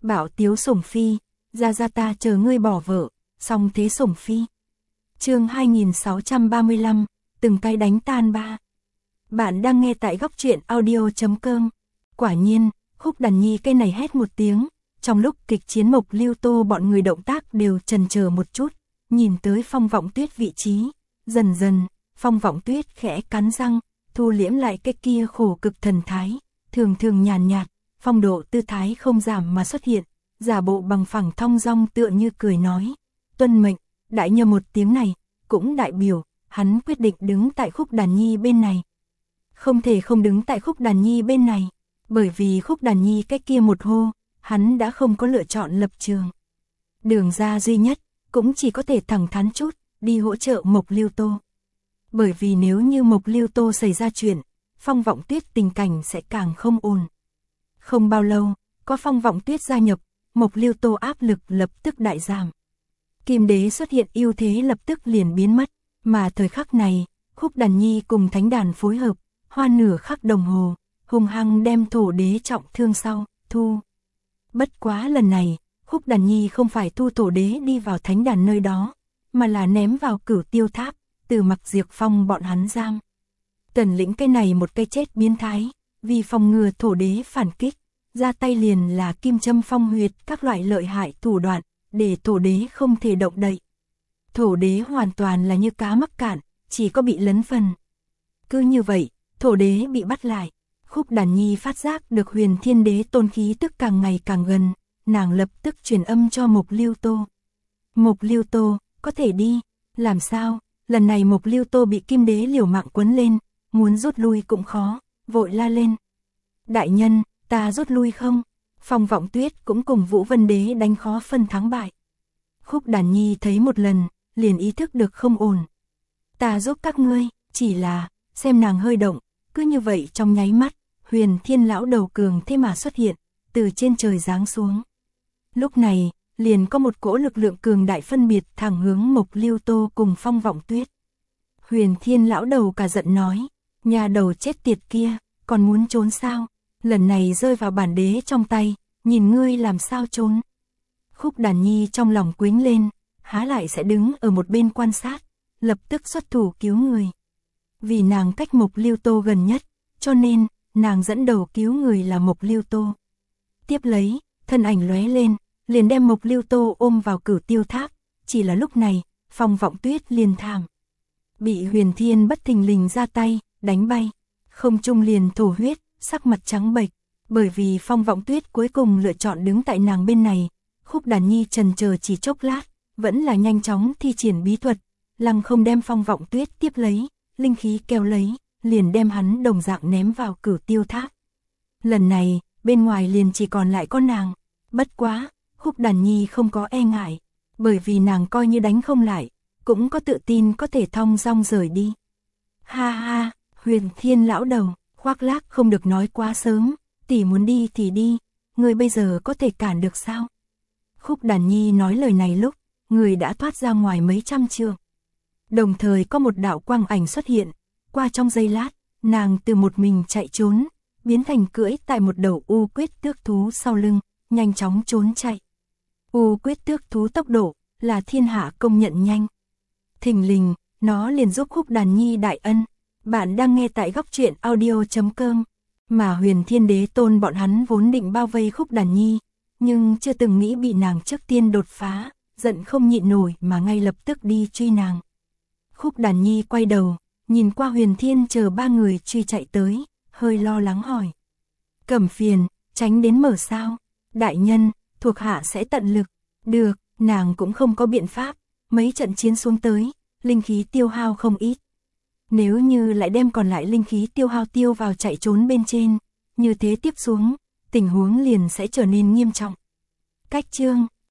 Bảo tiếu sủng phi, ra ta chờ ngươi bỏ vợ, xong thế sủng phi. Chương 2635, từng cái đánh tan ba. Bạn đang nghe tại góc truyện audio.com. Quả nhiên, Khúc Đàn Nhi cái này hét một tiếng, trong lúc kịch chiến Mộc Lưu Tô bọn người động tác đều chần chờ một chút, nhìn tới Phong Vọng Tuyết vị trí, dần dần, Phong Vọng Tuyết khẽ cắn răng, thu liễm lại cái kia khổ cực thần thái, thường thường nhàn nhạt, phong độ tư thái không giảm mà xuất hiện, giả bộ bằng phẳng thong dong tựa như cười nói, tuân mệnh, đại nhờ một tiếng này, cũng đại biểu, hắn quyết định đứng tại Khúc Đàn Nhi bên này. Không thể không đứng tại Khúc Đàn Nhi bên này, bởi vì Khúc Đàn Nhi cái kia một hô, hắn đã không có lựa chọn lập trường. Đường ra duy nhất, cũng chỉ có thể thẳng thắn chút, đi hỗ trợ Mộc Lưu Tô. Bởi vì nếu như Mộc Lưu Tô xảy ra chuyện, Phong Vọng Tuyết tình cảnh sẽ càng không ổn. Không bao lâu, có Phong Vọng Tuyết gia nhập, Mộc Lưu Tô áp lực lập tức đại giảm. Kim đế xuất hiện ưu thế lập tức liền biến mất, mà thời khắc này, Khúc Đàn Nhi cùng thánh đàn phối hợp, hoa nửa khắc đồng hồ, hung hăng đem thổ đế trọng thương sau, thu. Bất quá lần này, Khúc Đàn Nhi không phải thu thổ đế đi vào thánh đàn nơi đó, mà là ném vào Cửu Tiêu Tháp, từ Mặc Diệp Phong bọn hắn giam. Tần lĩnh cái này một cây chết biến thái, vì phòng ngừa thổ đế phản kích, ra tay liền là kim châm phong huyệt các loại lợi hại thủ đoạn, để thổ đế không thể động đậy. Thổ đế hoàn toàn là như cá mắc cạn, chỉ có bị lấn phần. Cứ như vậy, thổ đế bị bắt lại. Khúc Đàn Nhi phát giác được Huyền Thiên Đế tôn khí tức càng ngày càng gần, nàng lập tức truyền âm cho Mộc Lưu Tô. Mộc Lưu Tô, có thể đi, làm sao? Lần này Mộc Lưu Tô bị Kim Đế liều mạng quấn lên, muốn rút lui cũng khó, vội la lên. Đại nhân, ta rút lui không? Phong Vọng Tuyết cũng cùng Vũ Vân Đế đánh khó phân thắng bại. Khúc Đàn Nhi thấy một lần, liền ý thức được không ổn. Ta giúp các ngươi, chỉ là, xem nàng hơi động, cứ như vậy trong nháy mắt, Huyền Thiên lão đầu cường thế mà xuất hiện, từ trên trời giáng xuống. Lúc này, liền có một cỗ lực lượng cường đại phân biệt thẳng hướng Mộc Lưu Tô cùng Phong Vọng Tuyết. Huyền Thiên lão đầu cả giận nói, nhà đầu chết tiệt kia, còn muốn trốn sao? Lần này rơi vào bản đế trong tay, nhìn ngươi làm sao trốn. Khúc Đàn Nhi trong lòng quĩnh lên, há lại sẽ đứng ở một bên quan sát, lập tức xuất thủ cứu người. Vì nàng cách Mộc Lưu Tô gần nhất, cho nên, nàng dẫn đầu cứu người là Mộc Lưu Tô. Tiếp lấy, thân ảnh lóe lên, liền đem Mộc Lưu Tô ôm vào Cửu Tiêu Tháp, chỉ là lúc này, Phong Vọng Tuyết liền thảm. Bị Huyền Thiên bất thình lình ra tay, đánh bay, không trung liền thổ huyết, sắc mặt trắng bệch, bởi vì Phong Vọng Tuyết cuối cùng lựa chọn đứng tại nàng bên này. Khúc Đàn Nhi trần chờ chỉ chốc lát, vẫn là nhanh chóng thi triển bí thuật, lăng không đem Phong Vọng Tuyết tiếp lấy, linh khí kéo lấy, liền đem hắn đồng dạng ném vào Cửu Tiêu Tháp. Lần này, bên ngoài liền chỉ còn lại con nàng, bất quá, Khúc Đàn Nhi không có e ngại, bởi vì nàng coi như đánh không lại, cũng có tự tin có thể thong dong rời đi. Ha ha, Huyền Thiên lão đầu, khoác lác không được nói quá sớm, tỷ muốn đi thì đi, người bây giờ có thể cản được sao? Khúc Đàn Nhi nói lời này lúc, người đã thoát ra ngoài mấy trăm trượng. Đồng thời có một đạo quang ảnh xuất hiện, qua trong giây lát, nàng từ một mình chạy trốn, biến thành cưỡi tại một đầu U Quyết Tước thú sau lưng, nhanh chóng trốn chạy. U Quyết Tước thú tốc độ là thiên hạ công nhận nhanh. Thình lình, nó liền giúp Khúc Đàn Nhi đại ân. Bạn đang nghe tại góc truyện audio.com. Mà Huyền Thiên Đế tôn bọn hắn vốn định bao vây Khúc Đàn Nhi, nhưng chưa từng nghĩ bị nàng trước tiên đột phá, giận không nhịn nổi mà ngay lập tức đi truy nàng. Khúc Đàn Nhi quay đầu, nhìn qua Huyền Thiên chờ ba người truy chạy tới, hơi lo lắng hỏi. Cẩm Phiền, tránh đến mở sao? Đại nhân, thuộc hạ sẽ tận lực. Được, nàng cũng không có biện pháp, mấy trận chiến xuống tới, linh khí tiêu hao không ít. Nếu như lại đem còn lại linh khí tiêu hao tiêu vào chạy trốn bên trên, như thế tiếp xuống, tình huống liền sẽ trở nên nghiêm trọng. Cách chương